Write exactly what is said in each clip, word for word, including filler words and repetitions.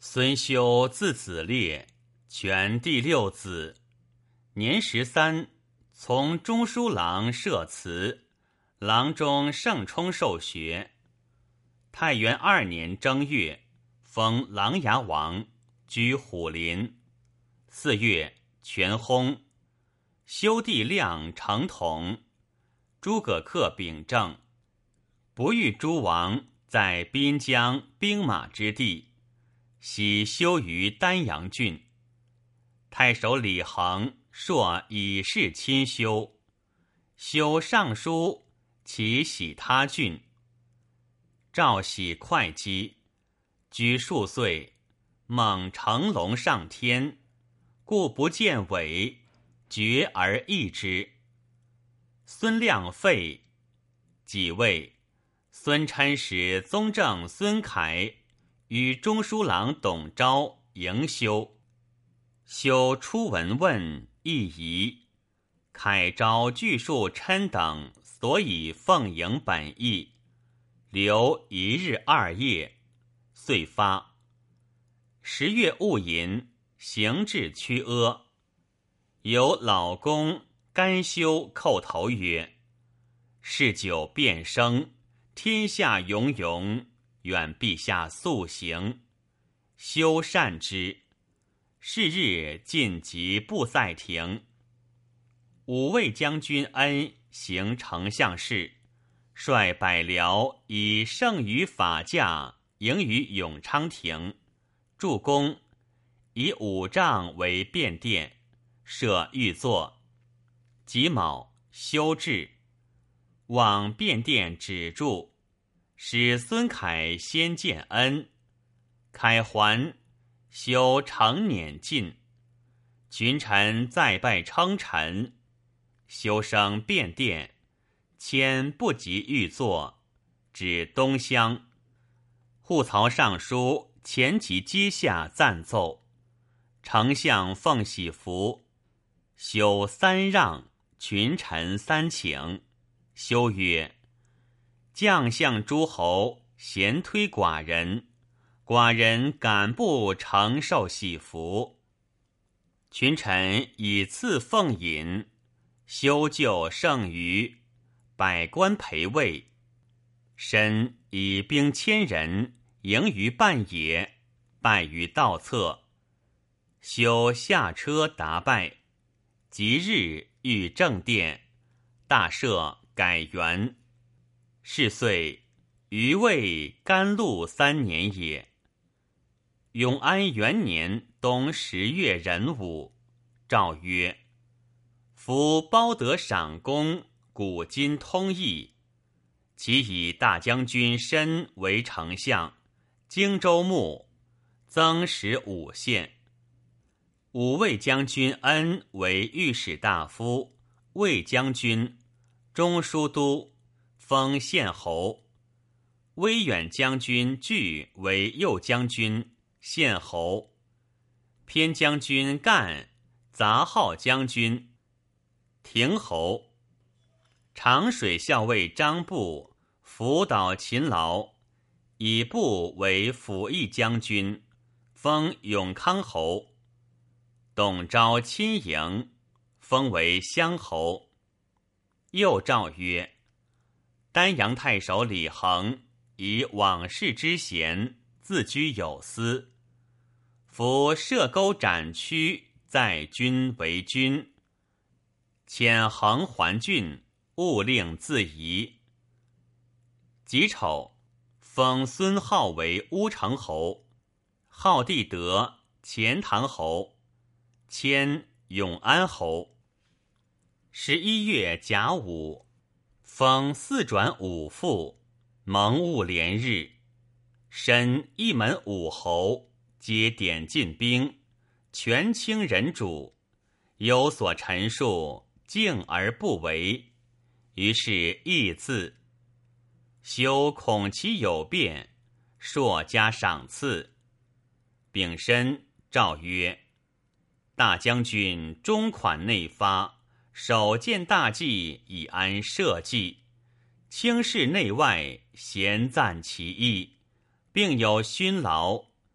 孙休字子烈，全第六子，年十三，从中书郎设祠，郎中盛冲受学。太元二年正月，封琅琊王，居虎林。四月，全薨。修帝亮承统，诸葛恪秉政，不欲诸王在滨江兵马之地，喜修于丹阳郡。太守李恒朔以示亲修，修上书其喜他郡。赵喜会稽，居数岁，梦乘龙上天，故不见尾，决而易之。孙亮废，己未，孙琛使宗正孙恺与中书郎董昭迎修。修初闻问，亦疑。恺昭具述琛等所以奉迎本意，留一日二夜，遂发。十月戊寅，行至曲阿，有老公甘修叩头曰：嗜酒变生，天下永永，愿陛下速行。修善之。是日晋及布塞庭。五位将军恩行丞相事，率百僚以剩余法驾迎于永昌庭，筑宫，以五丈为便殿，设御座。己卯，修治，往便殿止住，使孙恺先见恩。恺还，修承辇进，群臣再拜称臣。修升便殿，迁不及御座，指东乡。户曹尚书前及阶下赞奏，丞相奉喜服，修三让，群臣三请。修曰：将相诸侯咸推寡人，寡人敢不承受喜服？群臣以赐奉饮，修就剩余，百官陪位。申以兵千人迎于半野，败于道侧。修下车答拜，即日御正殿，大赦改元。是岁，余为甘露三年也。永安元年冬十月壬午，诏曰：夫包得赏功，古今通义。其以大将军申为丞相，荆州牧，增十五县。五位将军恩为御史大夫、卫将军、中书都，封县侯。威远将军据为右将军、县侯。偏将军干、杂号将军、亭侯。长水校尉张布辅导勤劳，以布为辅议将军，封永康侯。董昭亲迎，封为乡侯。又诏曰：丹阳太守李恒以往事之嫌，自居有司。夫射钩斩屈，在军为君。遣恒还郡，勿令自疑。己丑，封孙浩为乌程侯，浩帝德钱塘侯，迁永安侯。十一月甲午，封四转五副，蒙戊连日。申一门五侯，皆点进兵，权倾人主，有所陈述，敬而不为，于是议字。修恐其有变，朔加赏赐。丙申，诏曰：大将军忠款内发，首见大计以安社稷，轻视内外，咸赞其意，并有勋劳。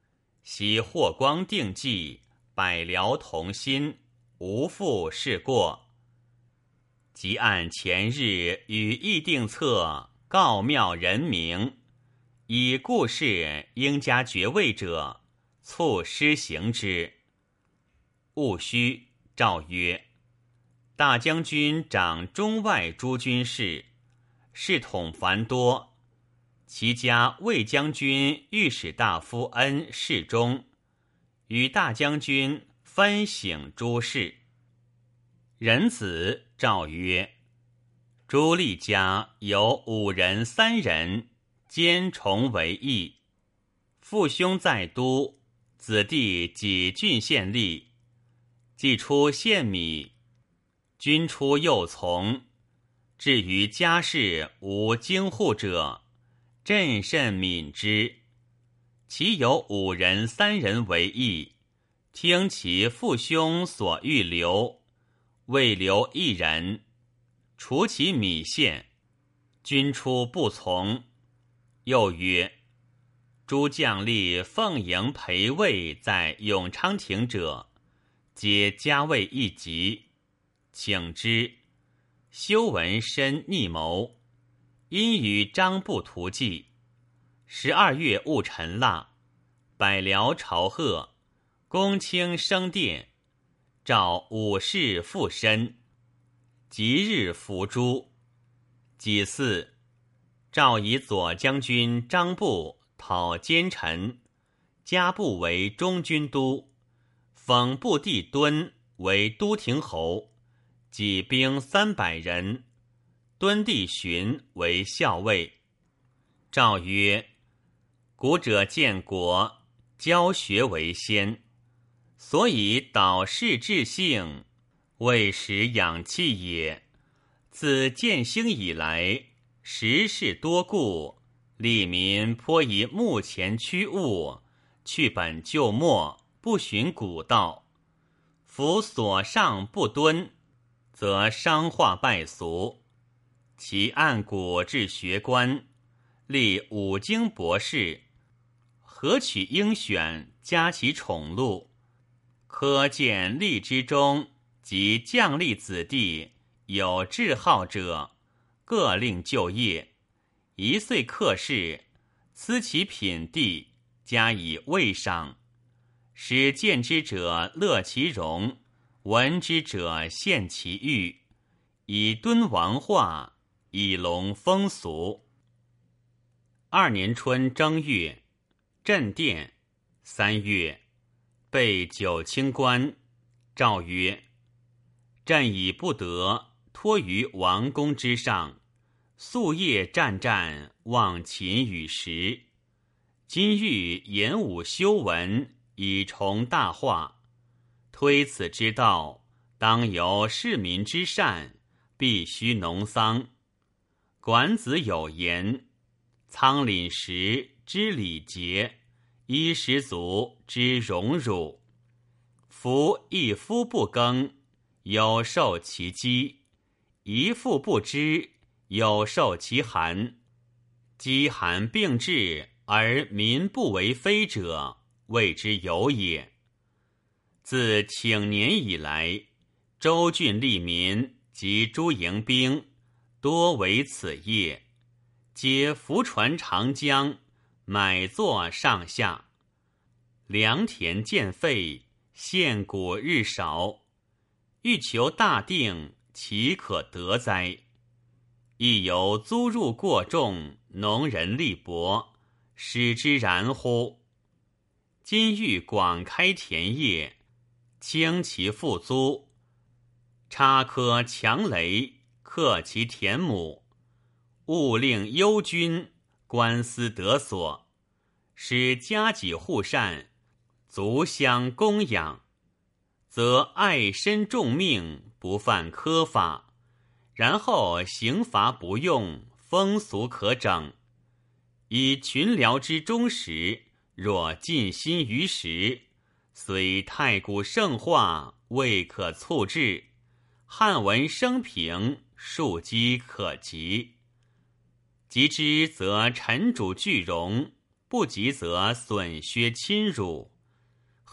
昔霍光定计，百僚同心，无复事过。即按前日与议定策，告庙人名，以故事应加爵位者，促施行之。戊戌，诏曰：大将军掌中外诸军事，事统繁多，其加卫将军御史大夫恩侍中，与大将军分省诸事。壬子，诏曰：诸吏家有五人三人，兼重为义。父兄在都，子弟己郡县吏，既出县米，君出幼从。至于家事无经户者，朕甚悯之。其有五人三人为义，听其父兄所欲留，未留一人，除其米县，君出不从。又曰：诸将吏奉迎陪位在永昌亭者，皆加位一级，请之。修文深逆谋，因与张部图计。十二月戊辰腊，百僚朝贺，公卿升殿，召武士附身，即日伏诛。己巳，诏以左将军张部讨奸臣，加部为中军都，封部地敦为都亭侯，己兵三百人，敦地荀为校尉。诏曰：古者建国，教学为先，所以导士治性，为时养气也。自建兴以来，时事多故，吏民颇以目前趋物，去本就末，不循古道。夫所上不敦，则商化败俗。其按古治学官，立五经博士，何取应选，加其宠禄？可见吏之中，及将吏子弟有志好者，各令就业，一岁课事，赐其品第，加以位赏，使见之者乐其容，闻之者羡其誉，以敦王化，以隆风俗。二年春正月，镇殿。三月，备九卿官，诏曰：朕已不得，托于王公之上，夙夜战战，忘寝与食。今欲演武修文，以崇大化。推此之道，当由市民之善，必须农桑。管子有言：仓廪实之礼节，衣食足之荣辱。夫一夫不耕，有受其饥；一妇不织，有受其寒。饥寒并至，而民不为非者，谓之有也。自请年以来，州郡吏民及诸营兵，多为此业，皆浮船长江，买作上下。良田渐废，现谷日少，欲求大定，岂可得哉？亦由租入过重，农人力薄，使之然乎？今欲广开田业，轻其赋租，插科强雷，克其田亩，勿令忧君，官司得所，使家己护善，族相供养，则爱身重命，不犯苛法，然后刑罚不用，风俗可整。以群僚之忠实，若尽心于时，虽太古盛化，未可促至。汉文生平，庶几可及。及之则臣主俱荣，不及则损削侵辱。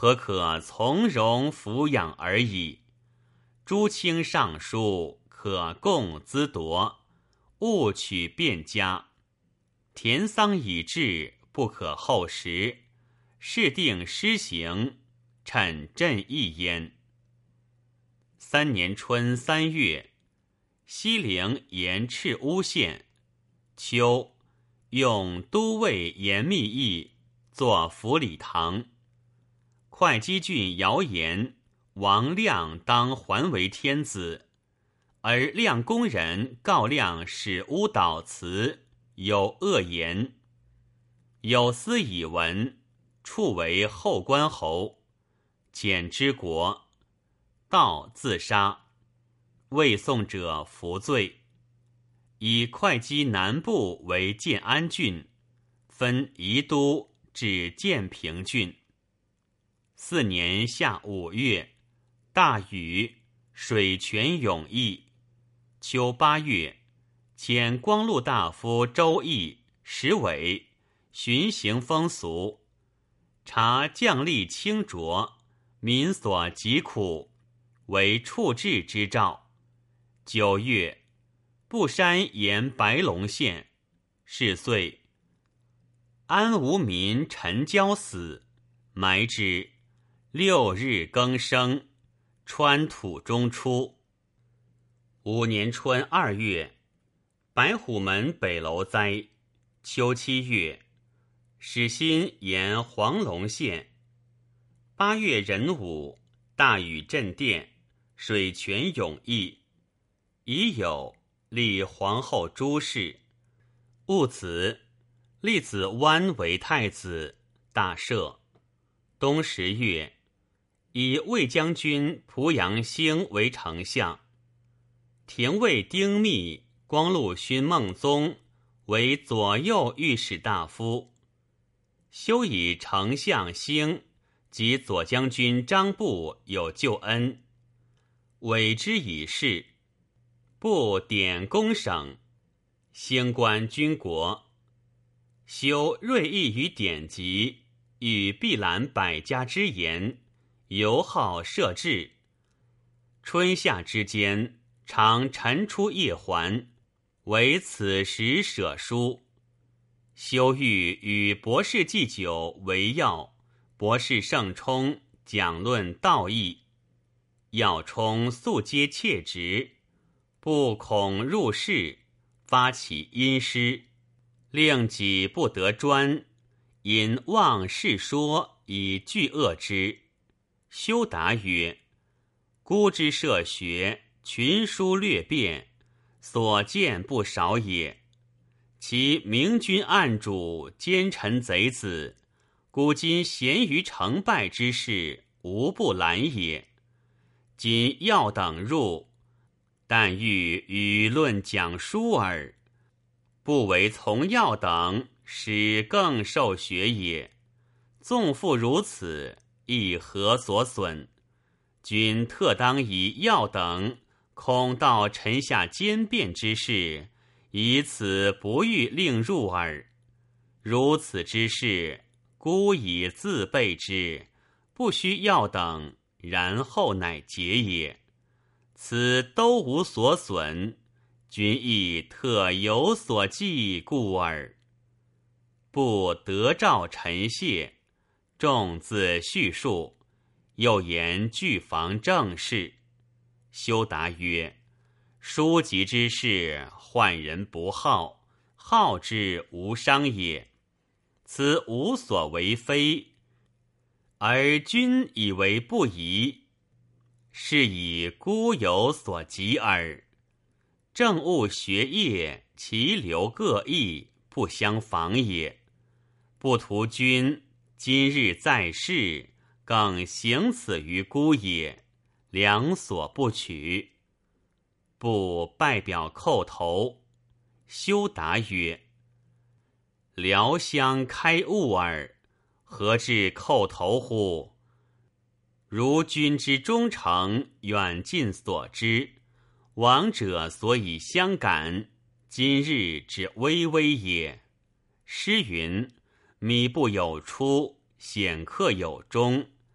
何可从容抚养而已？诸卿尚书可共资夺，务取便佳。田桑已至，不可后食。事定施行，趁朕意焉。三年春三月，西陵沿赤乌县。秋，用都尉严密议作府礼堂。会稽郡谣言王亮当还为天子，而亮公人告亮使乌蹈辞，有恶言。有司以闻，处为后关侯，减之国，盗自杀，未送者服罪。以会稽南部为建安郡，分宜都至建平郡。四年夏五月，大雨，水泉涌溢。秋八月，遣光禄大夫周易、石伟巡行风俗，察将吏清浊，民所疾苦，为处置之兆。九月，布山沿白龙县，是岁。安无民陈交死，埋之。六日更生，川土中出。五年春二月，白虎门北楼灾。秋七月，始新沿黄龙县。八月壬午，大雨震电，水泉涌溢。已有立皇后朱氏，戊子，立子湾为太子，大赦。冬十月，以魏将军濮阳兴为丞相，廷尉丁密、光禄勋孟宗为左右御史大夫，修以丞相兴及左将军张布有救恩，委之以事。布典公省，兴官军国。修锐意于典籍，与毕览百家之言，尤好设置。春夏之间，常晨出夜还，唯此时舍书。修欲与博士祭酒为要，博士盛冲讲论道义。要冲素皆切直，不恐入室，发起阴师，令己不得专，因妄事说以拒恶之。修答曰：孤之涉学，群书略变，所见不少也。其明君暗主，奸臣贼子，古今咸于成败之事，无不览也。今要等入，但欲舆论讲书耳，不为从要等，使更受学也。纵复如此，亦何所损？君特当以要等，恐到臣下兼变之事，以此不欲令入耳。如此之事，孤以自备之，不须要等，然后乃结也。此都无所损，君亦特有所记故耳。不得诏陈谢，众自叙述，又言具防政事。修答曰：书籍之事，患人不好，好之无伤也。此无所为非，而君以为不宜，是以孤有所及耳。政务学业，其流各异，不相妨也。不图君今日在世，更行此于孤也，两所不取。不拜表叩头。修答曰：疗乡开悟耳，何至叩头乎？如君之忠诚，远近所知，亡者所以相感，今日之巍巍也。诗云：米不有出，显客有终。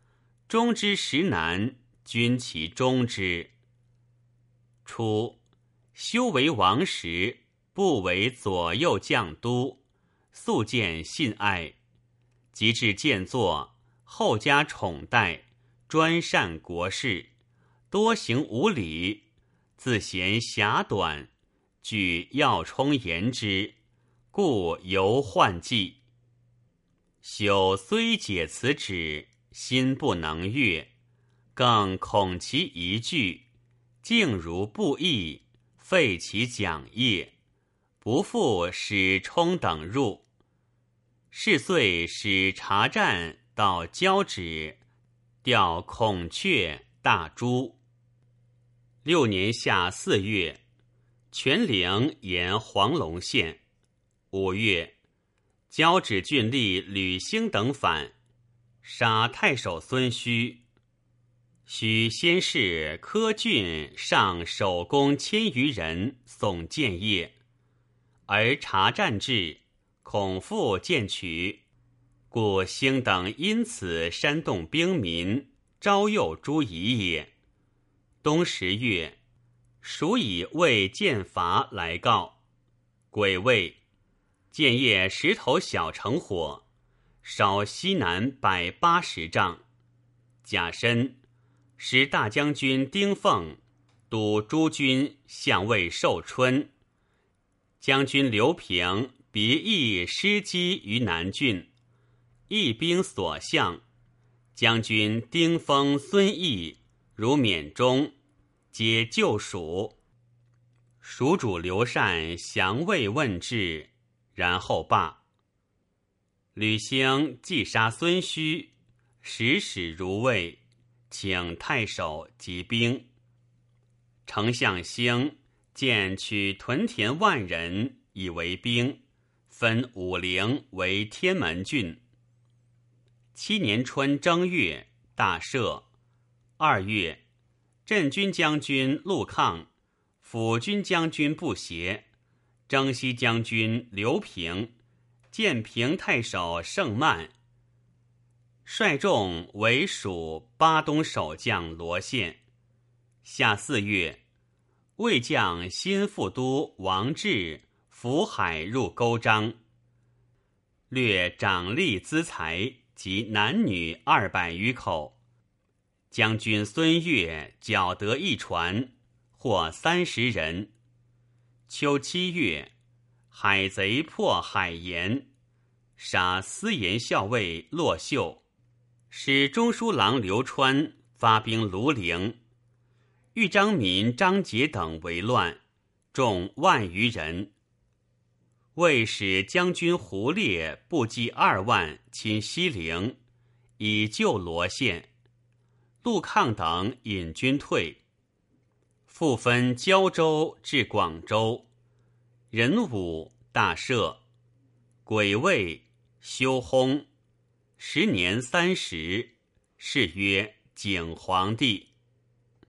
中之时难，君其中之。初，修为王时，不为左右将都，素见信爱。及至建作，后加宠待，专善国事，多行无礼，自嫌狭短，据要充言之，故犹患忌。朽虽解此旨，心不能悦，更恐其一句，竟如不义，废其讲业，不复使冲等入。是遂使察战到交趾，调孔雀、大珠。六年夏四月，全陵沿黄龙县。五月，交趾郡吏吕兴等反，杀太守孙须。须先是柯郡上守公千余人送建业，而察战至，恐复见取，故兴等因此煽动兵民，招诱诸夷也。冬十月，蜀以为建伐来告，癸未，建业石头小城火，烧西南百八十丈。甲申，使大将军丁奉、督诸军相卫寿春、将军刘平别役失机于南郡，义兵所向，将军丁丰、孙毅如缅中，皆救蜀。蜀主刘禅降魏问至，然后罢。吕兴既杀孙须，使使如魏，请太守集兵。丞相兴见取屯田万人以为兵，分武陵为天门郡。七年春正月，大赦。二月，镇军将军陆抗、辅军将军不协、征西将军刘平、建平太守盛曼，率众为蜀巴东守将罗宪。夏四月，魏将新副都王志浮海入勾章，掠长吏资财及男女二百余口。将军孙越缴得一船，获三十人。秋七月，海贼破海盐，杀司盐校尉骆秀，使中书郎刘川发兵庐陵，豫章民张杰等为乱，众万余人。魏使将军胡烈部骑二万侵西陵，以救罗宪。陆抗等引军退，复分胶州至广州。壬午，大赦。癸未，修薨。时年三十，谥曰景皇帝。